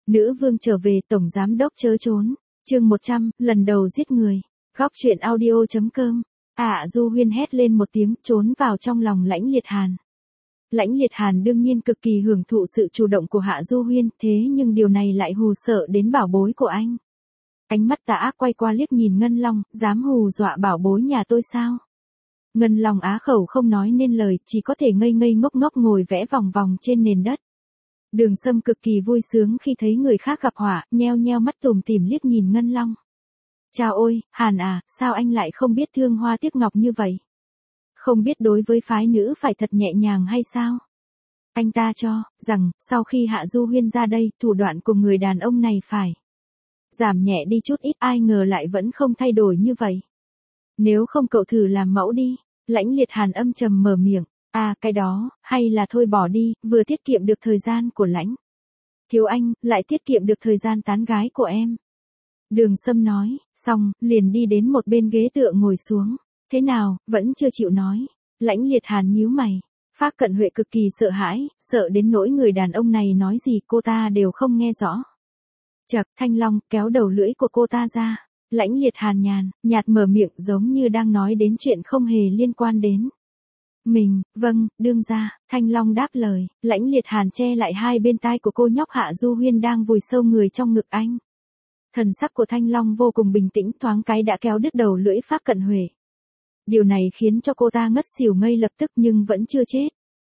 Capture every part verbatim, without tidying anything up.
Nữ vương trở về, tổng giám đốc chớ trốn. Chương một trăm, lần đầu giết người. Góc truyện audio chấm com. À, Du Huyên hét lên một tiếng, trốn vào trong lòng Lãnh Liệt Hàn. Lãnh Liệt Hàn đương nhiên cực kỳ hưởng thụ sự chủ động của Hạ Du Huyên, thế nhưng điều này lại hù sợ đến bảo bối của anh. Ánh mắt tà ác quay qua liếc nhìn Ngân Long, dám hù dọa bảo bối nhà tôi sao? Ngân Long á khẩu không nói nên lời, chỉ có thể ngây ngây ngốc ngốc ngồi vẽ vòng vòng trên nền đất. Đường Sâm cực kỳ vui sướng khi thấy người khác gặp họa, nheo nheo mắt tủm tỉm liếc nhìn Ngân Long. Chào ôi, Hàn à, sao anh lại không biết thương hoa tiếc ngọc như vậy? Không biết đối với phái nữ phải thật nhẹ nhàng hay sao? Anh ta cho rằng, sau khi Hạ Du Huyên ra đây, thủ đoạn của người đàn ông này phải giảm nhẹ đi chút ít, ai ngờ lại vẫn không thay đổi như vậy. Nếu không cậu thử làm mẫu đi. Lãnh Liệt Hàn âm trầm mở miệng. À, cái đó, hay là thôi bỏ đi, vừa tiết kiệm được thời gian của Lãnh thiếu anh, lại tiết kiệm được thời gian tán gái của em. Đường Sâm nói, xong, liền đi đến một bên ghế tựa ngồi xuống. Thế nào, vẫn chưa chịu nói. Lãnh Liệt Hàn nhíu mày. Phác Cận Huệ cực kỳ sợ hãi, sợ đến nỗi người đàn ông này nói gì cô ta đều không nghe rõ. Chậc, Thanh Long kéo đầu lưỡi của cô ta ra. Lãnh Liệt Hàn nhàn, nhạt mở miệng giống như đang nói đến chuyện không hề liên quan đến mình. Vâng, đương gia. Thanh Long đáp lời. Lãnh Liệt Hàn che lại hai bên tai của cô nhóc Hạ Du Huyên đang vùi sâu người trong ngực anh. Thần sắc của Thanh Long vô cùng bình tĩnh, thoáng cái đã kéo đứt đầu lưỡi Phác Cận Huệ. Điều này khiến cho cô ta ngất xỉu ngay lập tức nhưng vẫn chưa chết.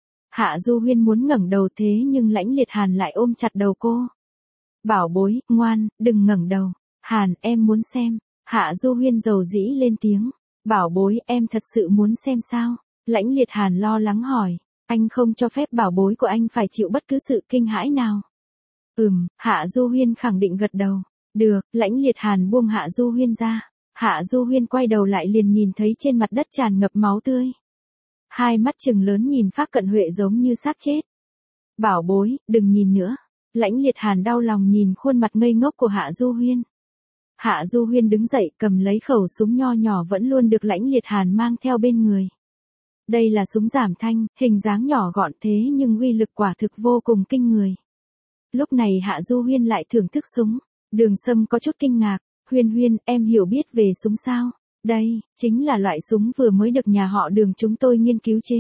Hạ Du Huyên muốn ngẩng đầu thế nhưng Lãnh Liệt Hàn lại ôm chặt đầu cô. Bảo bối, ngoan, đừng ngẩng đầu. Hàn, em muốn xem. Hạ Du Huyên dầu dĩ lên tiếng. Bảo bối, em thật sự muốn xem sao? Lãnh Liệt Hàn lo lắng hỏi. Anh không cho phép bảo bối của anh phải chịu bất cứ sự kinh hãi nào. Ừm, Hạ Du Huyên khẳng định gật đầu. Được, Lãnh Liệt Hàn buông Hạ Du Huyên ra. Hạ Du Huyên quay đầu lại liền nhìn thấy trên mặt đất tràn ngập máu tươi. Hai mắt trừng lớn nhìn Phác Cận Huệ giống như xác chết. Bảo bối, đừng nhìn nữa. Lãnh Liệt Hàn đau lòng nhìn khuôn mặt ngây ngốc của Hạ Du Huyên. Hạ Du Huyên đứng dậy cầm lấy khẩu súng nho nhỏ vẫn luôn được Lãnh Liệt Hàn mang theo bên người. Đây là súng giảm thanh, hình dáng nhỏ gọn thế nhưng uy lực quả thực vô cùng kinh người. Lúc này Hạ Du Huyên lại thưởng thức súng. Đường Sâm có chút kinh ngạc. Huyên Huyên, em hiểu biết về súng sao? Đây, chính là loại súng vừa mới được nhà họ Đường chúng tôi nghiên cứu chế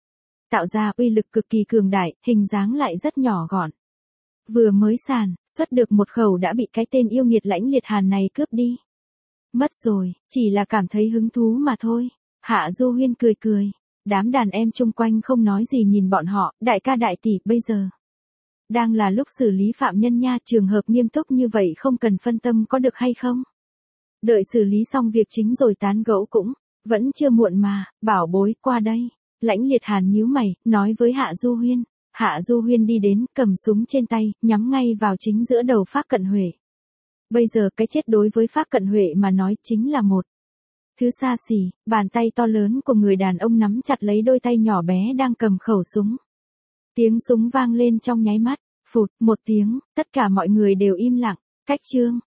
tạo ra, uy lực cực kỳ cường đại, hình dáng lại rất nhỏ gọn. Vừa mới sàn, xuất được một khẩu đã bị cái tên yêu nghiệt Lãnh Liệt Hàn này cướp đi. Mất rồi, chỉ là cảm thấy hứng thú mà thôi. Hạ Du Huyên cười cười. Đám đàn em chung quanh không nói gì nhìn bọn họ, đại ca đại tỷ, bây giờ đang là lúc xử lý phạm nhân nha, trường hợp nghiêm túc như vậy không cần phân tâm có được hay không? Đợi xử lý xong việc chính rồi tán gẫu cũng vẫn chưa muộn mà. Bảo bối, qua đây. Lãnh Liệt Hàn nhíu mày, nói với Hạ Du Huyên. Hạ Du Huyên đi đến, cầm súng trên tay, nhắm ngay vào chính giữa đầu Phác Cận Huệ. Bây giờ cái chết đối với Phác Cận Huệ mà nói chính là một thứ xa xỉ. Bàn tay to lớn của người đàn ông nắm chặt lấy đôi tay nhỏ bé đang cầm khẩu súng. Tiếng súng vang lên trong nháy mắt, phụt, một tiếng, tất cả mọi người đều im lặng. Cách chương